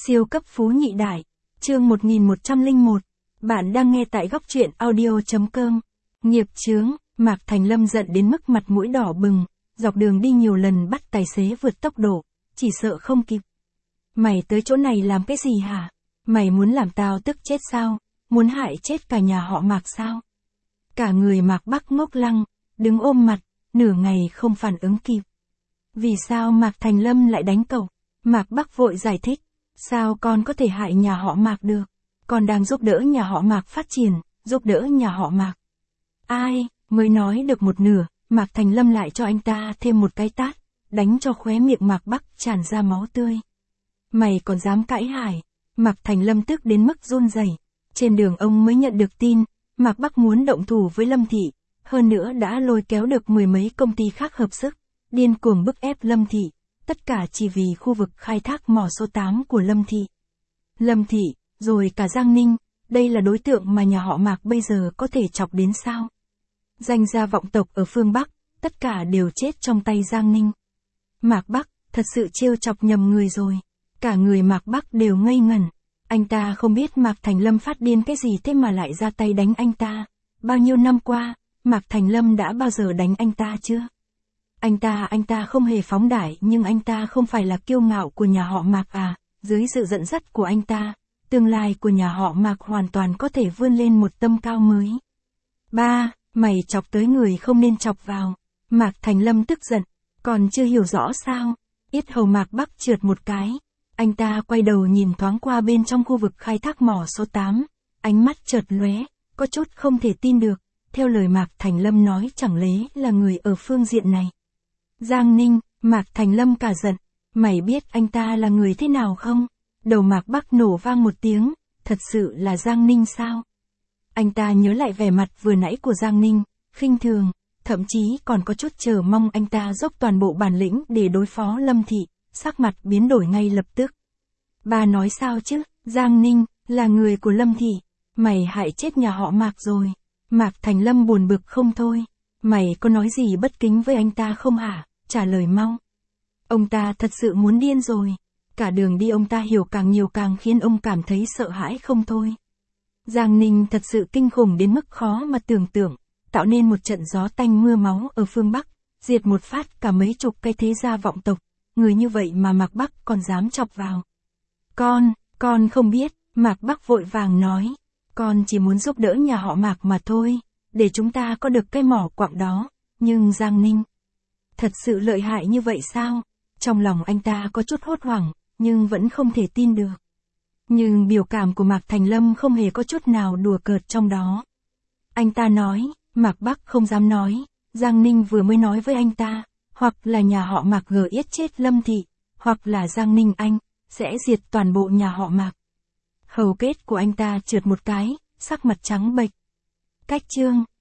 Siêu cấp phú nhị đại. Chương 1101. Bạn đang nghe tại góc truyện audio.com. Nghiệp chướng, Mạc Thành Lâm giận đến mức mặt mũi đỏ bừng, dọc đường đi nhiều lần bắt tài xế vượt tốc độ, chỉ sợ không kịp. Mày tới chỗ này làm cái gì hả? Mày muốn làm tao tức chết sao? Muốn hại chết cả nhà họ Mạc sao? Cả người Mạc Bắc ngốc lăng, đứng ôm mặt, nửa ngày không phản ứng kịp. Vì sao Mạc Thành Lâm lại đánh cậu? Mạc Bắc vội giải thích. Sao con có thể hại nhà họ Mạc được? Con đang giúp đỡ nhà họ Mạc phát triển, giúp đỡ nhà họ Mạc. Ai, mới nói được một nửa, Mạc Thành Lâm lại cho anh ta thêm một cái tát, đánh cho khóe miệng Mạc Bắc tràn ra máu tươi. Mày còn dám cãi hại? Mạc Thành Lâm tức đến mức run rẩy. Trên đường ông mới nhận được tin, Mạc Bắc muốn động thủ với Lâm Thị, hơn nữa đã lôi kéo được mười mấy công ty khác hợp sức, điên cuồng bức ép Lâm Thị. Tất cả chỉ vì khu vực khai thác mỏ số 8 của Lâm Thị. Lâm Thị, rồi cả Giang Ninh, đây là đối tượng mà nhà họ Mạc bây giờ có thể chọc đến sao? Danh gia vọng tộc ở phương Bắc, tất cả đều chết trong tay Giang Ninh. Mạc Bắc, thật sự trêu chọc nhầm người rồi. Cả người Mạc Bắc đều ngây ngẩn. Anh ta không biết Mạc Thành Lâm phát điên cái gì thế mà lại ra tay đánh anh ta. Bao nhiêu năm qua, Mạc Thành Lâm đã bao giờ đánh anh ta chưa? Anh ta không hề phóng đãi, nhưng anh ta không phải là kiêu ngạo của nhà họ Mạc à, dưới sự dẫn dắt của anh ta, tương lai của nhà họ Mạc hoàn toàn có thể vươn lên một tầm cao mới. Ba, mày chọc tới người không nên chọc vào. Mạc Thành Lâm tức giận, còn chưa hiểu rõ sao? Yết hầu Mạc Bắc trượt một cái, anh ta quay đầu nhìn thoáng qua bên trong khu vực khai thác mỏ số 8, ánh mắt chợt lóe, có chút không thể tin được, theo lời Mạc Thành Lâm nói chẳng lẽ là người ở phương diện này. Giang Ninh, Mạc Thành Lâm cả giận, mày biết anh ta là người thế nào không? Đầu Mạc Bắc nổ vang một tiếng, thật sự là Giang Ninh sao? Anh ta nhớ lại vẻ mặt vừa nãy của Giang Ninh, khinh thường, thậm chí còn có chút chờ mong anh ta dốc toàn bộ bản lĩnh để đối phó Lâm Thị, sắc mặt biến đổi ngay lập tức. Ba nói sao chứ, Giang Ninh, là người của Lâm Thị, mày hại chết nhà họ Mạc rồi. Mạc Thành Lâm buồn bực không thôi. Mày có nói gì bất kính với anh ta không hả? Trả lời mau. Ông ta thật sự muốn điên rồi. Cả đường đi ông ta hiểu càng nhiều càng khiến ông cảm thấy sợ hãi không thôi. Giang Ninh thật sự kinh khủng đến mức khó mà tưởng tượng, tạo nên một trận gió tanh mưa máu ở phương Bắc, diệt một phát cả mấy chục cái thế gia vọng tộc. Người như vậy mà Mạc Bắc còn dám chọc vào. Con không biết, Mạc Bắc vội vàng nói. Con chỉ muốn giúp đỡ nhà họ Mạc mà thôi, để chúng ta có được cái mỏ quặng đó. Nhưng Giang Ninh, thật sự lợi hại như vậy sao? Trong lòng anh ta có chút hốt hoảng, nhưng vẫn không thể tin được. Nhưng biểu cảm của Mạc Thành Lâm không hề có chút nào đùa cợt trong đó. Anh ta nói, Mạc Bắc không dám nói, Giang Ninh vừa mới nói với anh ta, hoặc là nhà họ Mạc giết chết Lâm Thị, hoặc là Giang Ninh anh, sẽ diệt toàn bộ nhà họ Mạc. Hầu kết của anh ta trượt một cái, sắc mặt trắng bệch. Cách chương